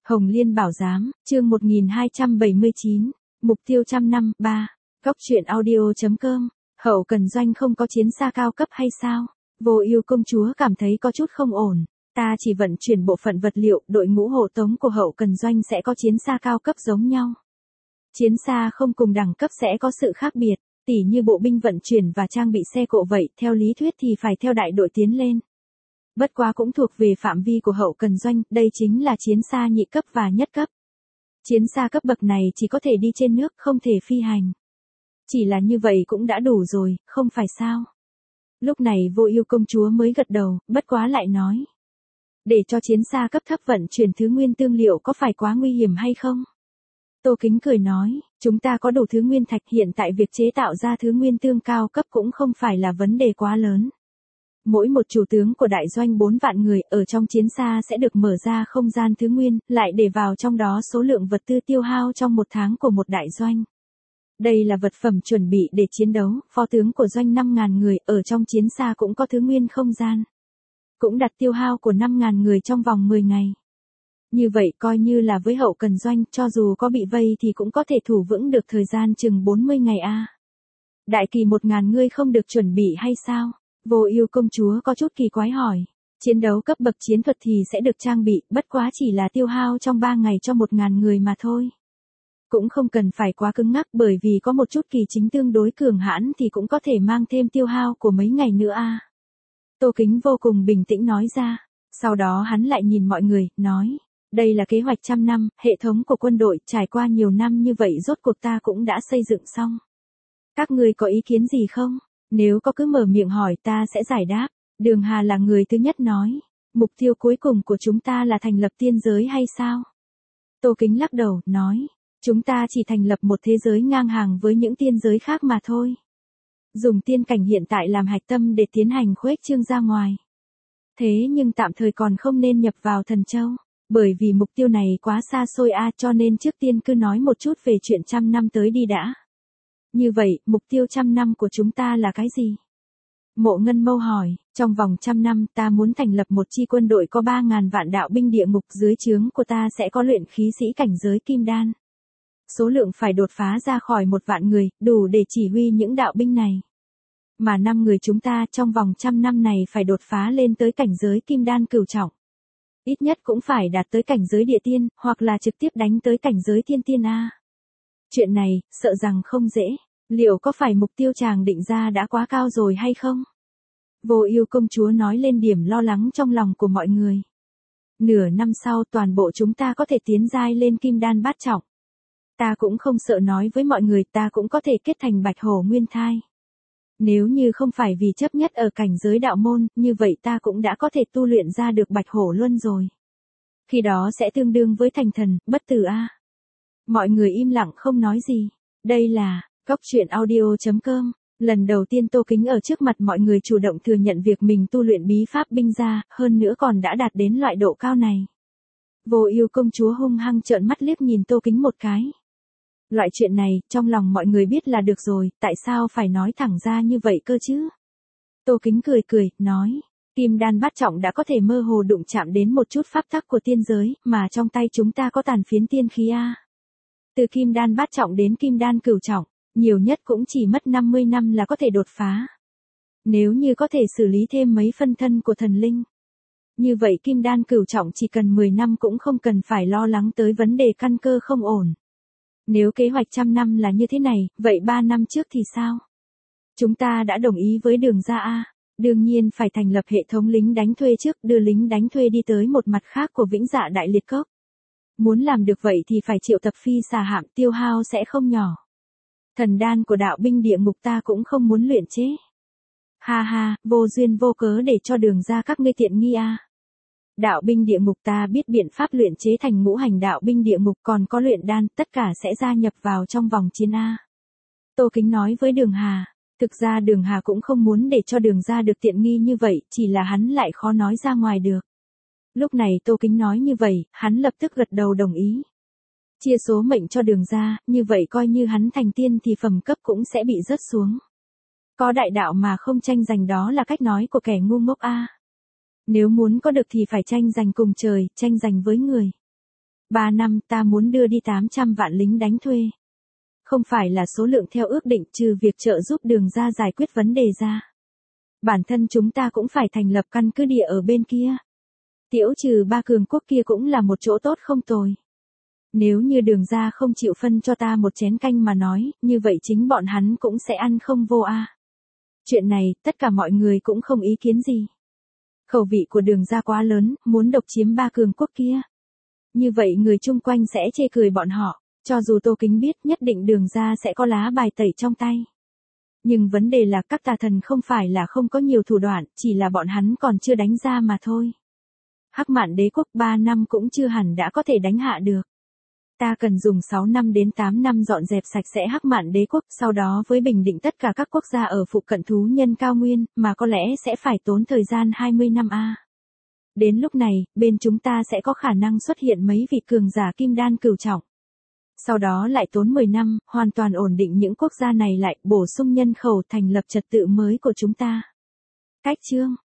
Hồng Liên Bảo Giám, chương 1279, mục tiêu trăm năm, 3. Góc truyện audio.com. Hậu Cần Doanh không có chiến xa cao cấp hay sao? Vô Ưu công chúa cảm thấy có chút không ổn. Ta chỉ vận chuyển bộ phận vật liệu, đội ngũ hộ tống của Hậu Cần Doanh sẽ có chiến xa cao cấp giống nhau. Chiến xa không cùng đẳng cấp sẽ có sự khác biệt, tỉ như bộ binh vận chuyển và trang bị xe cộ vậy, theo lý thuyết thì phải theo đại đội tiến lên. Bất quá cũng thuộc về phạm vi của Hậu Cần Doanh, đây chính là chiến xa nhị cấp và nhất cấp. Chiến xa cấp bậc này chỉ có thể đi trên nước, không thể phi hành. Chỉ là như vậy cũng đã đủ rồi, không phải sao? Lúc này Vô Ưu công chúa mới gật đầu, bất quá lại nói. Để cho chiến xa cấp thấp vận chuyển thứ nguyên tương liệu có phải quá nguy hiểm hay không? Tô Kính cười nói, chúng ta có đủ thứ nguyên thạch, hiện tại việc chế tạo ra thứ nguyên tương cao cấp cũng không phải là vấn đề quá lớn. Mỗi một chủ tướng của đại doanh 4 vạn người ở trong chiến xa sẽ được mở ra không gian thứ nguyên, lại để vào trong đó số lượng vật tư tiêu hao trong một tháng của một đại doanh. Đây là vật phẩm chuẩn bị để chiến đấu, phó tướng của doanh 5.000 người ở trong chiến xa cũng có thứ nguyên không gian. Cũng đặt tiêu hao của 5.000 người trong vòng 10 ngày. Như vậy coi như là với Hậu Cần Doanh, cho dù có bị vây thì cũng có thể thủ vững được thời gian chừng 40 ngày a. Đại kỳ 1.000 người không được chuẩn bị hay sao? Vô Ưu công chúa có chút kỳ quái hỏi. Chiến đấu cấp bậc chiến thuật thì sẽ được trang bị, bất quá chỉ là tiêu hao trong 3 ngày cho 1.000 người mà thôi. Cũng không cần phải quá cứng ngắc, bởi vì có một chút kỳ chính tương đối cường hãn thì cũng có thể mang thêm tiêu hao của mấy ngày nữa a. Tô Kính vô cùng bình tĩnh nói ra. Sau đó hắn lại nhìn mọi người, nói. Đây là kế hoạch trăm năm, hệ thống của quân đội trải qua nhiều năm như vậy rốt cuộc ta cũng đã xây dựng xong. Các ngươi có ý kiến gì không? Nếu có cứ mở miệng hỏi ta sẽ giải đáp. Đường Hà là người thứ nhất nói. Mục tiêu cuối cùng của chúng ta là thành lập tiên giới hay sao? Tô Kính lắc đầu, nói. Chúng ta chỉ thành lập một thế giới ngang hàng với những tiên giới khác mà thôi. Dùng tiên cảnh hiện tại làm hạch tâm để tiến hành khuếch trương ra ngoài. Thế nhưng tạm thời còn không nên nhập vào Thần Châu. Bởi vì mục tiêu này quá xa xôi cho nên trước tiên cứ nói một chút về chuyện trăm năm tới đi đã. Như vậy, mục tiêu trăm năm của chúng ta là cái gì? Mộ Ngân Mâu hỏi, trong vòng trăm năm ta muốn thành lập một chi quân đội có 3.000 vạn đạo binh địa ngục, dưới trướng của ta sẽ có luyện khí sĩ cảnh giới kim đan. Số lượng phải đột phá ra khỏi 1 vạn người, đủ để chỉ huy những đạo binh này. Mà 5 người chúng ta trong vòng trăm năm này phải đột phá lên tới cảnh giới kim đan cửu trọng. Ít nhất cũng phải đạt tới cảnh giới địa tiên, hoặc là trực tiếp đánh tới cảnh giới thiên tiên a. Chuyện này, sợ rằng không dễ. Liệu có phải mục tiêu chàng định ra đã quá cao rồi hay không? Vô Ưu công chúa nói lên điểm lo lắng trong lòng của mọi người. Nửa năm sau toàn bộ chúng ta có thể tiến giai lên kim đan bát trọng. Ta cũng không sợ nói với mọi người, ta cũng có thể kết thành bạch hổ nguyên thai. Nếu như không phải vì chấp nhất ở cảnh giới đạo môn, như vậy ta cũng đã có thể tu luyện ra được bạch hổ luân rồi. Khi đó sẽ tương đương với thành thần, bất tử a. Mọi người im lặng không nói gì. Đây là Góc truyện audio.com. Lần đầu tiên Tô Kính ở trước mặt mọi người chủ động thừa nhận việc mình tu luyện bí pháp binh gia, hơn nữa còn đã đạt đến loại độ cao này. Vô Ưu công chúa hung hăng trợn mắt liếc nhìn Tô Kính một cái. Loại chuyện này, trong lòng mọi người biết là được rồi, tại sao phải nói thẳng ra như vậy cơ chứ? Tô Kính cười cười, nói. Kim đan bát trọng đã có thể mơ hồ đụng chạm đến một chút pháp tắc của tiên giới, mà trong tay chúng ta có tàn phiến tiên khí a. Từ kim đan bát trọng đến kim đan cửu trọng, nhiều nhất cũng chỉ mất 50 năm là có thể đột phá. Nếu như có thể xử lý thêm mấy phân thân của thần linh. Như vậy kim đan cửu trọng chỉ cần 10 năm cũng không cần phải lo lắng tới vấn đề căn cơ không ổn. Nếu kế hoạch trăm năm là như thế này, vậy 3 năm trước thì sao? Chúng ta đã đồng ý với Đường gia a. Đương nhiên phải thành lập hệ thống lính đánh thuê trước, đưa lính đánh thuê đi tới một mặt khác của Vĩnh Dạ Đại Liệt Cốc. Muốn làm được vậy thì phải triệu tập phi xà hạm, tiêu hao sẽ không nhỏ. Thần đan của đạo binh địa ngục ta cũng không muốn luyện chế. Ha ha, vô duyên vô cớ để cho Đường gia các ngươi tiện nghi a. Đạo binh địa ngục ta biết biện pháp luyện chế thành ngũ hành đạo binh địa ngục, còn có luyện đan, tất cả sẽ gia nhập vào trong vòng chiến a. Tô Kính nói với Đường Hà. Thực ra Đường Hà cũng không muốn để cho Đường gia được tiện nghi như vậy, chỉ là hắn lại khó nói ra ngoài được. Lúc này Tô Kính nói như vậy, hắn lập tức gật đầu đồng ý. Chia số mệnh cho Đường gia, như vậy coi như hắn thành tiên thì phẩm cấp cũng sẽ bị rớt xuống. Có đại đạo mà không tranh giành, đó là cách nói của kẻ ngu ngốc a. Nếu muốn có được thì phải tranh giành cùng trời, tranh giành với người. 3 năm ta muốn đưa đi 800 vạn lính đánh thuê. Không phải là số lượng theo ước định, trừ việc trợ giúp Đường ra giải quyết vấn đề ra. Bản thân chúng ta cũng phải thành lập căn cứ địa ở bên kia. Tiễu trừ ba cường quốc kia cũng là một chỗ tốt không tồi. Nếu như Đường ra không chịu phân cho ta một chén canh mà nói, như vậy chính bọn hắn cũng sẽ ăn không vô a. Chuyện này, tất cả mọi người cũng không ý kiến gì. Khẩu vị của Đường ra quá lớn, muốn độc chiếm ba cường quốc kia. Như vậy người chung quanh sẽ chê cười bọn họ, cho dù Tô Kính biết nhất định Đường ra sẽ có lá bài tẩy trong tay. Nhưng vấn đề là các tà thần không phải là không có nhiều thủ đoạn, chỉ là bọn hắn còn chưa đánh ra mà thôi. Hắc Mạn Đế quốc 3 năm cũng chưa hẳn đã có thể đánh hạ được. Ta cần dùng 6 năm đến 8 năm dọn dẹp sạch sẽ Hắc Mạn Đế quốc, sau đó với bình định tất cả các quốc gia ở phụ cận thú nhân cao nguyên, mà có lẽ sẽ phải tốn thời gian 20 năm a. Đến lúc này, bên chúng ta sẽ có khả năng xuất hiện mấy vị cường giả kim đan cửu trọng. Sau đó lại tốn 10 năm, hoàn toàn ổn định những quốc gia này lại, bổ sung nhân khẩu, thành lập trật tự mới của chúng ta. Cách chương